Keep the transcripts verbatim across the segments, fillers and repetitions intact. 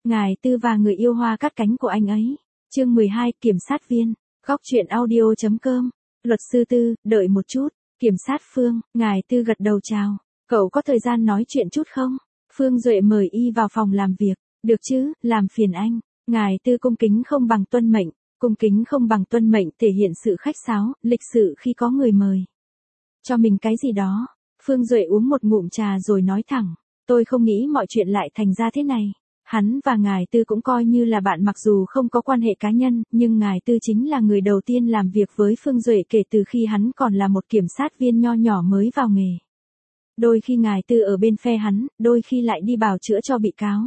Ngài Tư và người yêu hoa cắt cánh của anh ấy. Chương mười hai, Kiểm sát viên. Góc truyện audio chấm com. Luật sư Tư, đợi một chút. Kiểm sát Phương, Ngài Tư gật đầu chào. Cậu có thời gian nói chuyện chút không? Phương Duệ mời y vào phòng làm việc. Được chứ, làm phiền anh. Ngài Tư cung kính không bằng tuân mệnh. Cung kính không bằng tuân mệnh thể hiện sự khách sáo, lịch sự khi có người mời. Cho mình cái gì đó. Phương Duệ uống một ngụm trà rồi nói thẳng. Tôi không nghĩ mọi chuyện lại thành ra thế này. Hắn và Ngài Tư cũng coi như là bạn mặc dù không có quan hệ cá nhân, nhưng Ngài Tư chính là người đầu tiên làm việc với Phương Duệ kể từ khi hắn còn là một kiểm sát viên nho nhỏ mới vào nghề. Đôi khi Ngài Tư ở bên phe hắn, đôi khi lại đi bào chữa cho bị cáo.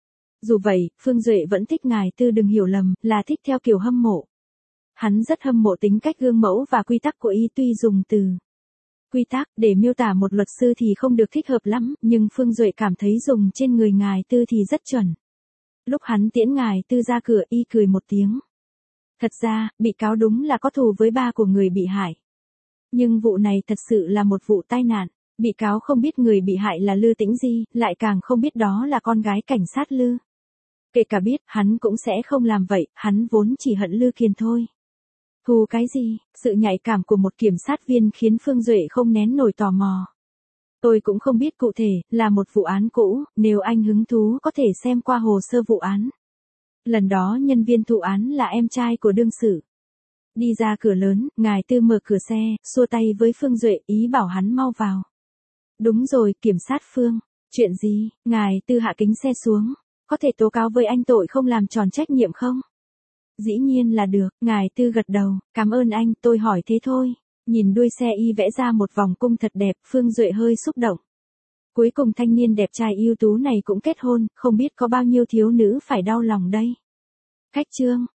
Dù vậy, Phương Duệ vẫn thích Ngài Tư, đừng hiểu lầm, là thích theo kiểu hâm mộ. Hắn rất hâm mộ tính cách gương mẫu và quy tắc của y, tuy dùng từ quy tắc để miêu tả một luật sư thì không được thích hợp lắm, nhưng Phương Duệ cảm thấy dùng trên người Ngài Tư thì rất chuẩn. Lúc hắn tiễn Ngài Tư ra cửa, y cười một tiếng. Thật ra, bị cáo đúng là có thù với ba của người bị hại. Nhưng vụ này thật sự là một vụ tai nạn. Bị cáo không biết người bị hại là Lư Tĩnh Di, lại càng không biết đó là con gái cảnh sát Lư. Kể cả biết, hắn cũng sẽ không làm vậy, hắn vốn chỉ hận Lư Kiền thôi. Thù cái gì? Sự nhạy cảm của một kiểm sát viên khiến Phương Duệ không nén nổi tò mò. Tôi cũng không biết cụ thể, là một vụ án cũ, nếu anh hứng thú có thể xem qua hồ sơ vụ án. Lần đó nhân viên thụ án là em trai của đương sự. Đi ra cửa lớn, Ngài Tư mở cửa xe, xua tay với Phương Duệ, ý bảo hắn mau vào. Đúng rồi, kiểm sát Phương. Chuyện gì? Ngài Tư hạ kính xe xuống. Có thể tố cáo với anh tội không làm tròn trách nhiệm không? Dĩ nhiên là được, Ngài Tư gật đầu, cảm ơn anh, tôi hỏi thế thôi. Nhìn đuôi xe y vẽ ra một vòng cung thật đẹp, Phương Duệ hơi xúc động. Cuối cùng thanh niên đẹp trai ưu tú này cũng kết hôn, không biết có bao nhiêu thiếu nữ phải đau lòng đây. Khách trương,